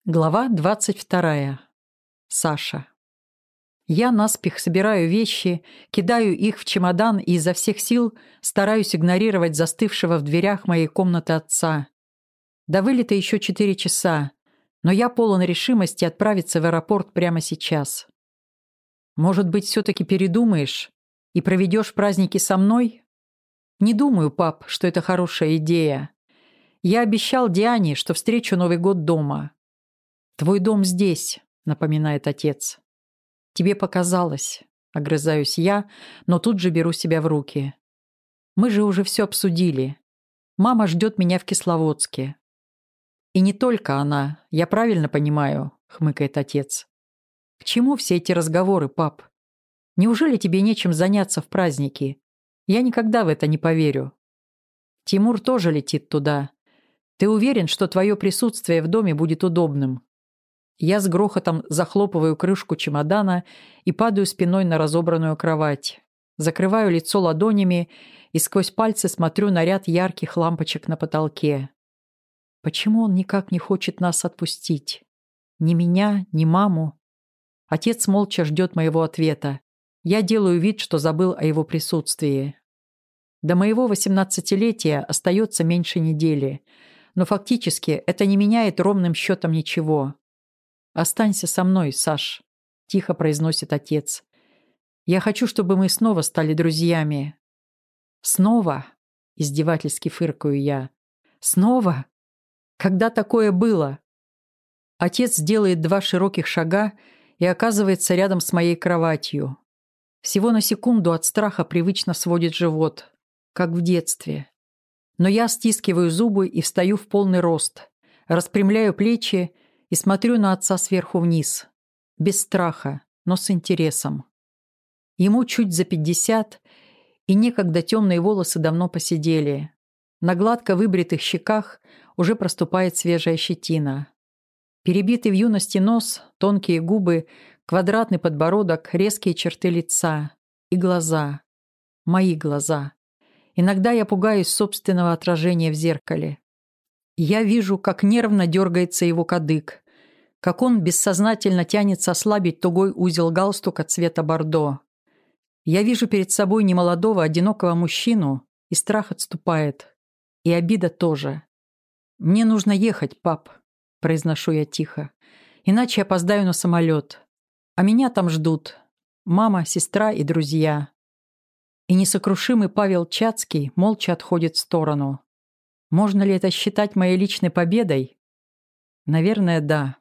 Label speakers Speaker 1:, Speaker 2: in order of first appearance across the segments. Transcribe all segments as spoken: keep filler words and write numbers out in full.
Speaker 1: Глава двадцать вторая. Саша. Я наспех собираю вещи, кидаю их в чемодан и изо всех сил стараюсь игнорировать застывшего в дверях моей комнаты отца. До вылета еще четыре часа, но я полон решимости отправиться в аэропорт прямо сейчас. Может быть, все-таки передумаешь и проведешь праздники со мной? Не думаю, пап, что это хорошая идея. Я обещал Диане, что встречу Новый год дома. «Твой дом здесь», — напоминает отец. «Тебе показалось», — огрызаюсь я, но тут же беру себя в руки. «Мы же уже все обсудили. Мама ждет меня в Кисловодске». «И не только она, я правильно понимаю», — хмыкает отец. «К чему все эти разговоры, пап? Неужели тебе нечем заняться в праздники? Я никогда в это не поверю. Тимур тоже летит туда. Ты уверен, что твое присутствие в доме будет удобным?» Я с грохотом захлопываю крышку чемодана и падаю спиной на разобранную кровать. Закрываю лицо ладонями и сквозь пальцы смотрю на ряд ярких лампочек на потолке. Почему он никак не хочет нас отпустить? Ни меня, ни маму. Отец молча ждет моего ответа. Я делаю вид, что забыл о его присутствии. До моего восемнадцатилетия остается меньше недели, но фактически это не меняет ровным счетом ничего. «Останься со мной, Саш», — тихо произносит отец. «Я хочу, чтобы мы снова стали друзьями». «Снова?» — издевательски фыркаю я. «Снова? Когда такое было?» Отец делает два широких шага и оказывается рядом с моей кроватью. Всего на секунду от страха привычно сводит живот, как в детстве. Но я стискиваю зубы и встаю в полный рост, распрямляю плечи и смотрю на отца сверху вниз, без страха, но с интересом. Ему чуть за пятьдесят, и некогда темные волосы давно поседели. На гладко выбритых щеках уже проступает свежая щетина. Перебитый в юности нос, тонкие губы, квадратный подбородок, резкие черты лица и глаза. Мои глаза. Иногда я пугаюсь собственного отражения в зеркале. Я вижу, как нервно дергается его кадык, как он бессознательно тянется ослабить тугой узел галстука цвета бордо. Я вижу перед собой немолодого, одинокого мужчину, и страх отступает. И обида тоже. «Мне нужно ехать, пап», — произношу я тихо, «иначе опоздаю на самолет. А меня там ждут мама, сестра и друзья». И несокрушимый Павел Чацкий молча отходит в сторону. Можно ли это считать моей личной победой? Наверное, да.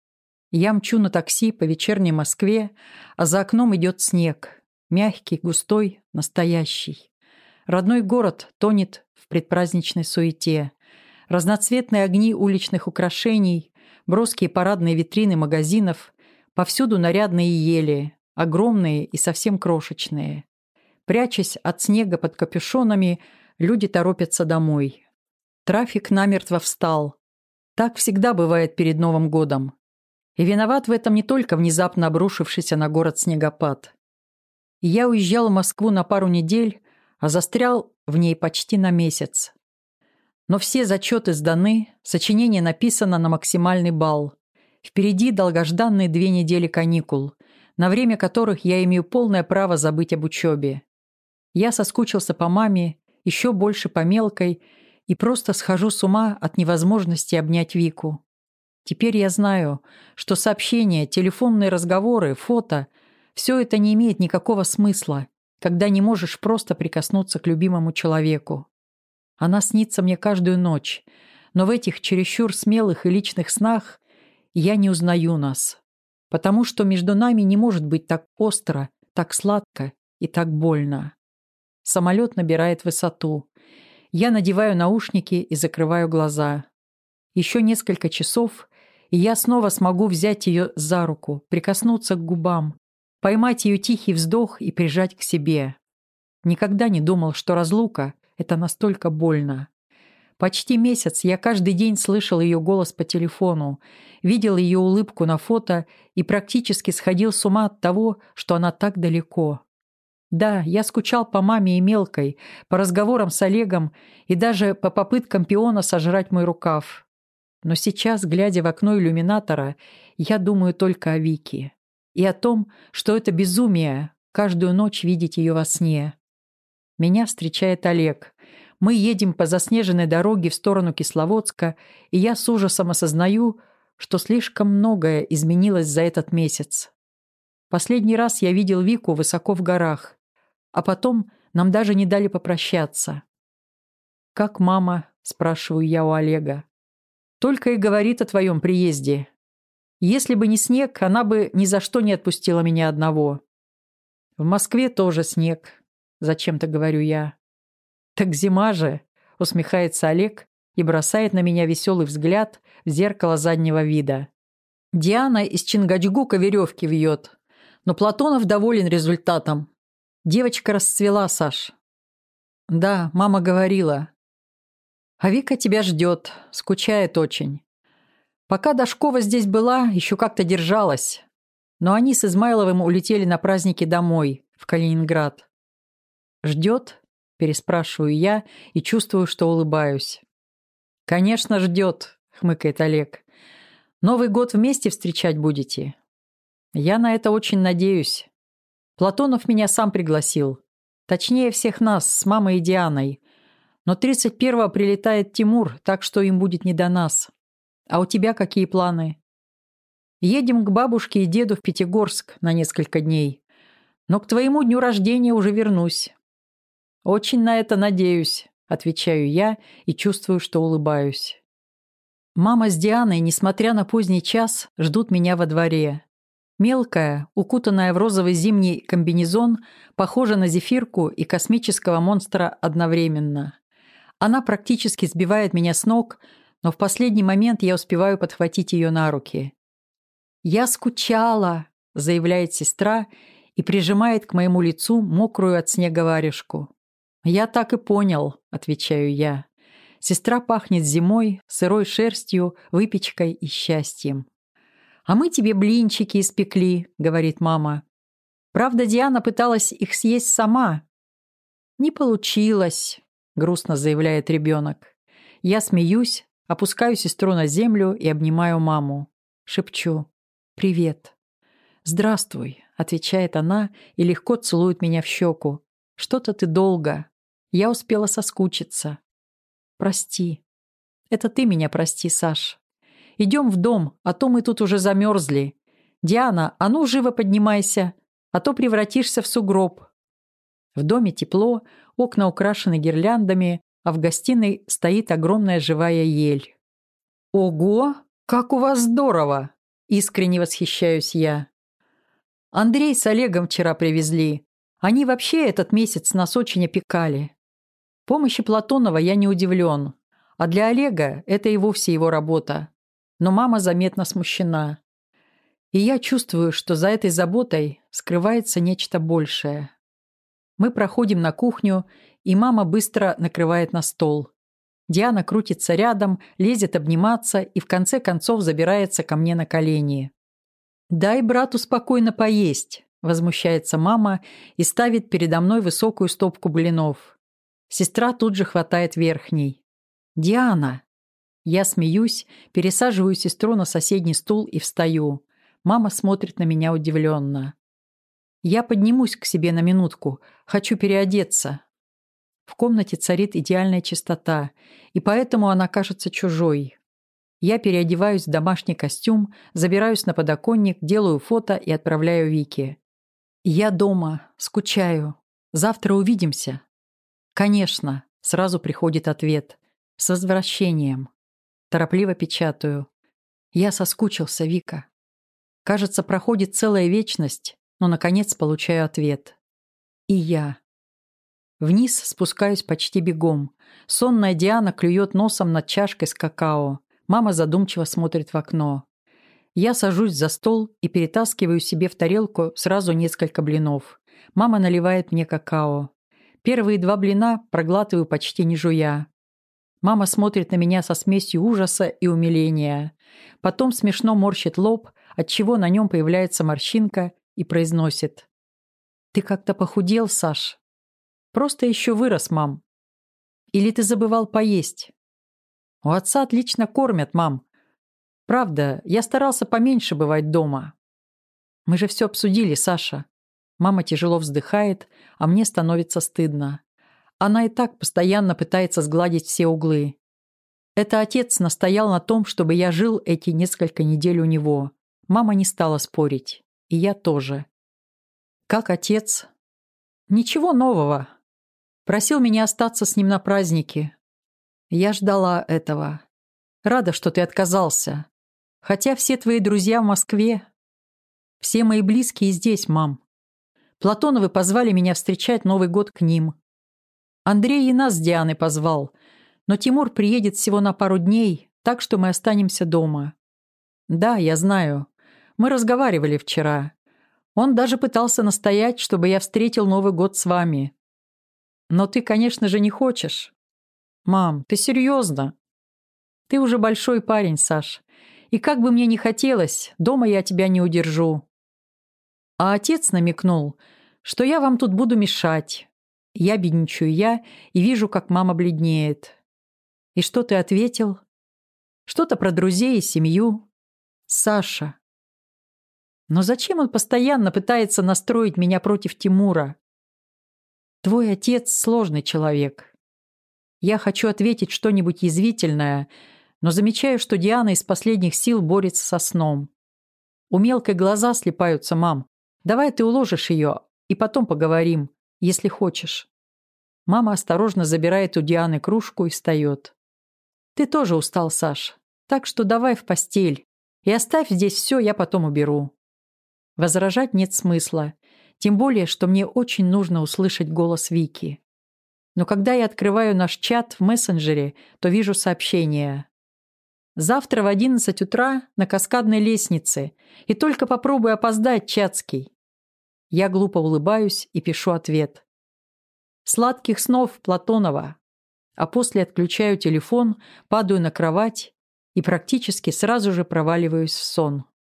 Speaker 1: Я мчу на такси по вечерней Москве, а за окном идет снег. Мягкий, густой, настоящий. Родной город тонет в предпраздничной суете. Разноцветные огни уличных украшений, броские парадные витрины магазинов, повсюду нарядные ели, огромные и совсем крошечные. Прячась от снега под капюшонами, люди торопятся домой. Трафик намертво встал. Так всегда бывает перед Новым годом. И виноват в этом не только внезапно обрушившийся на город снегопад. Я уезжал в Москву на пару недель, а застрял в ней почти на месяц. Но все зачеты сданы, сочинение написано на максимальный балл. Впереди долгожданные две недели каникул, на время которых я имею полное право забыть об учебе. Я соскучился по маме, еще больше по мелкой, и просто схожу с ума от невозможности обнять Вику. Теперь я знаю, что сообщения, телефонные разговоры, фото – все это не имеет никакого смысла, когда не можешь просто прикоснуться к любимому человеку. Она снится мне каждую ночь, но в этих чересчур смелых и личных снах я не узнаю нас, потому что между нами не может быть так остро, так сладко и так больно. Самолет набирает высоту. Я надеваю наушники и закрываю глаза. Еще несколько часов, и я снова смогу взять ее за руку, прикоснуться к губам, поймать ее тихий вздох и прижать к себе. Никогда не думал, что разлука — это настолько больно. Почти месяц я каждый день слышал ее голос по телефону, видел ее улыбку на фото и практически сходил с ума от того, что она так далеко. Да, я скучал по маме и мелкой, по разговорам с Олегом и даже по попыткам пиона сожрать мой рукав. Но сейчас, глядя в окно иллюминатора, я думаю только о Вике. И о том, что это безумие каждую ночь видеть ее во сне. Меня встречает Олег. Мы едем по заснеженной дороге в сторону Кисловодска, и я с ужасом осознаю, что слишком многое изменилось за этот месяц. Последний раз я видел Вику высоко в горах, а потом нам даже не дали попрощаться. «Как мама?» – спрашиваю я у Олега. «Только и говорит о твоем приезде. Если бы не снег, она бы ни за что не отпустила меня одного». «В Москве тоже снег», – зачем-то говорю я. «Так зима же», – усмехается Олег и бросает на меня веселый взгляд в зеркало заднего вида. Диана из Чингачгука веревки вьет, но Платонов доволен результатом. Девочка расцвела, Саш. Да, мама говорила. А Вика тебя ждет, скучает очень. Пока Дашкова здесь была, еще как-то держалась. Но они с Измайловым улетели на праздники домой, в Калининград. «Ждет?» – переспрашиваю я и чувствую, что улыбаюсь. «Конечно, ждет», – хмыкает Олег. «Новый год вместе встречать будете?» «Я на это очень надеюсь. Платонов меня сам пригласил. Точнее, всех нас, с мамой и Дианой. Но тридцать первого прилетает Тимур, так что им будет не до нас. А у тебя какие планы?» «Едем к бабушке и деду в Пятигорск на несколько дней. Но к твоему дню рождения уже вернусь». «Очень на это надеюсь», – отвечаю я и чувствую, что улыбаюсь. Мама с Дианой, несмотря на поздний час, ждут меня во дворе. Мелкая, укутанная в розовый зимний комбинезон, похожа на зефирку и космического монстра одновременно. Она практически сбивает меня с ног, но в последний момент я успеваю подхватить ее на руки. «Я скучала», – заявляет сестра и прижимает к моему лицу мокрую от снега варежку. «Я так и понял», – отвечаю я. Сестра пахнет зимой, сырой шерстью, выпечкой и счастьем. «А мы тебе блинчики испекли», – говорит мама. Правда, Диана пыталась их съесть сама. «Не получилось», – грустно заявляет ребенок. Я смеюсь, опускаю сестру на землю и обнимаю маму. Шепчу: «Привет». «Здравствуй», – отвечает она и легко целует меня в щеку. «Что-то ты долго. Я успела соскучиться». «Прости». «Это ты меня прости, Саш. Идем в дом, а то мы тут уже замерзли. Диана, а ну живо поднимайся, а то превратишься в сугроб». В доме тепло, окна украшены гирляндами, а в гостиной стоит огромная живая ель. «Ого, как у вас здорово!» – искренне восхищаюсь я. Андрей с Олегом вчера привезли. Они вообще этот месяц нас очень опекали. Помощи Платонова я не удивлен, а для Олега это и вовсе его работа. Но мама заметно смущена. И я чувствую, что за этой заботой скрывается нечто большее. Мы проходим на кухню, и мама быстро накрывает на стол. Диана крутится рядом, лезет обниматься и в конце концов забирается ко мне на колени. «Дай брату спокойно поесть», – возмущается мама и ставит передо мной высокую стопку блинов. Сестра тут же хватает верхний. «Диана!» Я смеюсь, пересаживаю сестру на соседний стул и встаю. Мама смотрит на меня удивленно. «Я поднимусь к себе на минутку. Хочу переодеться». В комнате царит идеальная чистота, и поэтому она кажется чужой. Я переодеваюсь в домашний костюм, забираюсь на подоконник, делаю фото и отправляю Вике. «Я дома, скучаю. Завтра увидимся». «Конечно», – сразу приходит ответ. «С возвращением». Торопливо печатаю. «Я соскучился, Вика». Кажется, проходит целая вечность, но, наконец, получаю ответ. «И я». Вниз спускаюсь почти бегом. Сонная Диана клюет носом над чашкой с какао. Мама задумчиво смотрит в окно. Я сажусь за стол и перетаскиваю себе в тарелку сразу несколько блинов. Мама наливает мне какао. Первые два блина проглатываю почти не жуя. Мама смотрит на меня со смесью ужаса и умиления. Потом смешно морщит лоб, отчего на нем появляется морщинка, и произносит: «Ты как-то похудел, Саш?» «Просто еще вырос, мам». «Или ты забывал поесть?» «У отца отлично кормят, мам. Правда, я старался поменьше бывать дома. Мы же все обсудили, Саша. Мама тяжело вздыхает, а мне становится стыдно. Она и так постоянно пытается сгладить все углы. Это отец настоял на том, чтобы я жил эти несколько недель у него. Мама не стала спорить. И я тоже. Как отец? Ничего нового. Просил меня остаться с ним на празднике. Я ждала этого. Рада, что ты отказался. Хотя все твои друзья в Москве. Все мои близкие здесь, мам. Платоновы позвали меня встречать Новый год к ним. Андрей и нас с Дианой позвал. Но Тимур приедет всего на пару дней, так что мы останемся дома. Да, я знаю. Мы разговаривали вчера. Он даже пытался настоять, чтобы я встретил Новый год с вами. Но ты, конечно же, не хочешь. Мам, ты серьезно? Ты уже большой парень, Саш. И как бы мне ни хотелось, дома я тебя не удержу. А отец намекнул, что я вам тут буду мешать. Я бедничаю я и вижу, как мама бледнеет. И что ты ответил? Что-то про друзей и семью. Саша. Но зачем он постоянно пытается настроить меня против Тимура? Твой отец сложный человек. Я хочу ответить что-нибудь язвительное, но замечаю, что Диана из последних сил борется со сном. У мелкой глаза слипаются, мам. Давай ты уложишь ее, и потом поговорим, если хочешь. Мама осторожно забирает у Дианы кружку и встает. Ты тоже устал, Саш, так что давай в постель. И оставь здесь все, я потом уберу. Возражать нет смысла, тем более, что мне очень нужно услышать голос Вики. Но когда я открываю наш чат в мессенджере, то вижу сообщение. Завтра в одиннадцать утра на Каскадной лестнице, и только попробуй опоздать, Чацкий. Я глупо улыбаюсь и пишу ответ. Сладких снов, Платонова. А после отключаю телефон, падаю на кровать и практически сразу же проваливаюсь в сон.